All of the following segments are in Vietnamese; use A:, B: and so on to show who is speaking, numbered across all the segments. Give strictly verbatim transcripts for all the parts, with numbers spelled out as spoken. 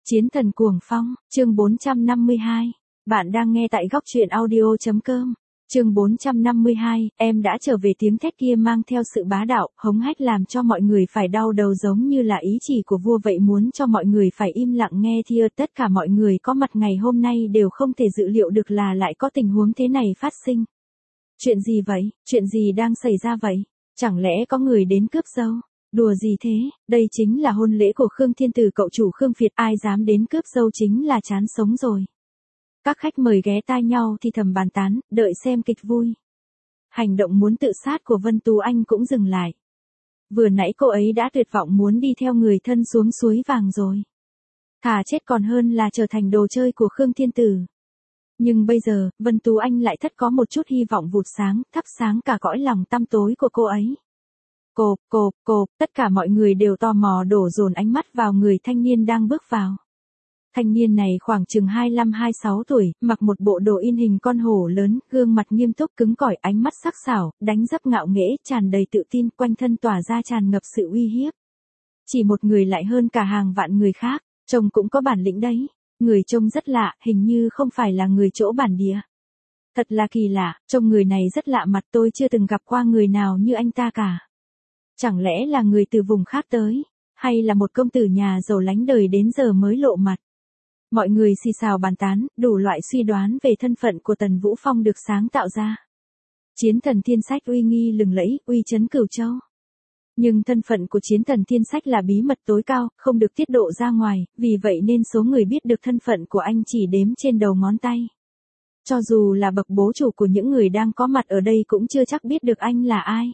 A: Chiến thần cuồng phong, chương bốn trăm năm mươi hai. Bạn đang nghe tại góc truyện audio.com. Chương bốn trăm năm mươi hai, em đã trở về. Tiếng thét kia mang theo sự bá đạo, hống hách làm cho mọi người phải đau đầu, giống như là ý chỉ của vua vậy, muốn cho mọi người phải im lặng nghe thia. Tất cả mọi người có mặt ngày hôm nay đều không thể dự liệu được là lại có tình huống thế này phát sinh. Chuyện gì vậy? Chuyện gì đang xảy ra vậy? Chẳng lẽ có người đến cướp dâu? Đùa gì thế, đây chính là hôn lễ của Khương Thiên Tử cậu chủ Khương Việt, ai dám đến cướp dâu chính là chán sống rồi. Các khách mời ghé tai nhau thì thầm bàn tán, đợi xem kịch vui. Hành động muốn tự sát của Vân Tú Anh cũng dừng lại. Vừa nãy cô ấy đã tuyệt vọng muốn đi theo người thân xuống suối vàng rồi. Thà chết còn hơn là trở thành đồ chơi của Khương Thiên Tử. Nhưng bây giờ, Vân Tú Anh lại thất có một chút hy vọng vụt sáng, thắp sáng cả cõi lòng tăm tối của cô ấy. Cộp, cộp, cộp, tất cả mọi người đều tò mò đổ dồn ánh mắt vào người thanh niên đang bước vào. Thanh niên này khoảng chừng hai mươi lăm hai mươi sáu tuổi, mặc một bộ đồ in hình con hổ lớn, gương mặt nghiêm túc cứng cỏi, ánh mắt sắc sảo, đánh dấp ngạo nghễ, tràn đầy tự tin, quanh thân tỏa ra tràn ngập sự uy hiếp. Chỉ một người lại hơn cả hàng vạn người khác, trông cũng có bản lĩnh đấy. Người trông rất lạ, hình như không phải là người chỗ bản địa. Thật là kỳ lạ, trông người này rất lạ mặt, tôi chưa từng gặp qua người nào như anh ta cả. Chẳng lẽ là người từ vùng khác tới, hay là một công tử nhà giàu lánh đời đến giờ mới lộ mặt. Mọi người xì xào bàn tán, đủ loại suy đoán về thân phận của Tần Vũ Phong được sáng tạo ra. Chiến thần thiên sách uy nghi lừng lẫy, uy chấn Cửu Châu. Nhưng thân phận của chiến thần thiên sách là bí mật tối cao, không được tiết lộ ra ngoài, vì vậy nên số người biết được thân phận của anh chỉ đếm trên đầu ngón tay. Cho dù là bậc bố chủ của những người đang có mặt ở đây cũng chưa chắc biết được anh là ai.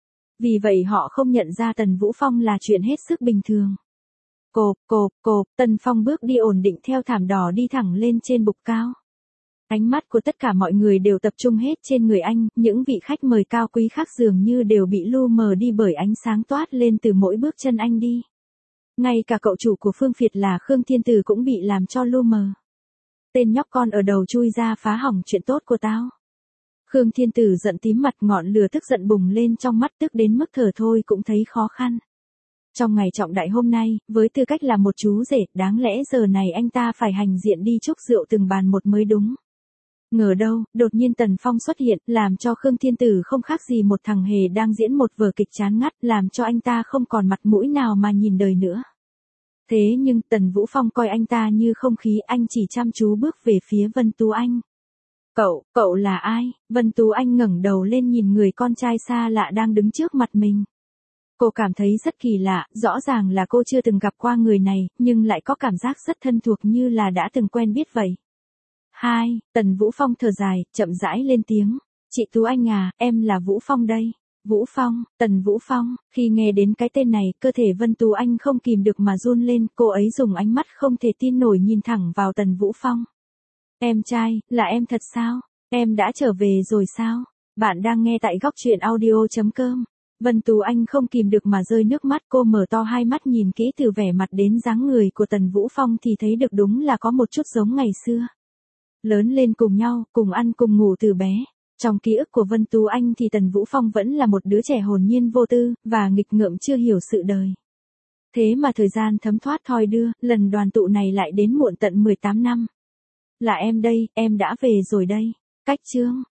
A: Vì vậy họ không nhận ra Tần Vũ Phong là chuyện hết sức bình thường. Cộp, cộp, cộp, Tần Phong bước đi ổn định theo thảm đỏ đi thẳng lên trên bục cao. Ánh mắt của tất cả mọi người đều tập trung hết trên người anh, những vị khách mời cao quý khác dường như đều bị lu mờ đi bởi ánh sáng toát lên từ mỗi bước chân anh đi. Ngay cả cậu chủ của Phương Việt là Khương Thiên Tử cũng bị làm cho lu mờ. Tên nhóc con ở đầu chui ra phá hỏng chuyện tốt của tao. Khương Thiên Tử giận tím mặt, ngọn lửa tức giận bùng lên trong mắt, tức đến mức thở thôi cũng thấy khó khăn. Trong ngày trọng đại hôm nay, với tư cách là một chú rể, đáng lẽ giờ này anh ta phải hành diện đi chúc rượu từng bàn một mới đúng. Ngờ đâu, đột nhiên Tần Phong xuất hiện, làm cho Khương Thiên Tử không khác gì một thằng hề đang diễn một vở kịch chán ngắt, làm cho anh ta không còn mặt mũi nào mà nhìn đời nữa. Thế nhưng Tần Vũ Phong coi anh ta như không khí, anh chỉ chăm chú bước về phía Vân Tú Anh. Cậu, cậu là ai? Vân Tú Anh ngẩng đầu lên nhìn người con trai xa lạ đang đứng trước mặt mình. Cô cảm thấy rất kỳ lạ, rõ ràng là cô chưa từng gặp qua người này, nhưng lại có cảm giác rất thân thuộc như là đã từng quen biết vậy. Hai, Tần Vũ Phong thở dài, chậm rãi lên tiếng. Chị Tú Anh à, em là Vũ Phong đây. Vũ Phong, Tần Vũ Phong, khi nghe đến cái tên này, cơ thể Vân Tú Anh không kìm được mà run lên, cô ấy dùng ánh mắt không thể tin nổi nhìn thẳng vào Tần Vũ Phong. Em trai, là em thật sao? Em đã trở về rồi sao? Bạn đang nghe tại góc truyện audio.com. Vân Tú Anh không kìm được mà rơi nước mắt, cô mở to hai mắt nhìn kỹ từ vẻ mặt đến dáng người của Tần Vũ Phong thì thấy được đúng là có một chút giống ngày xưa. Lớn lên cùng nhau, cùng ăn cùng ngủ từ bé. Trong ký ức của Vân Tú Anh thì Tần Vũ Phong vẫn là một đứa trẻ hồn nhiên vô tư, và nghịch ngợm chưa hiểu sự đời. Thế mà thời gian thấm thoát thoi đưa, lần đoàn tụ này lại đến muộn tận mười tám năm. Là em đây, em đã về rồi đây. Cách chương.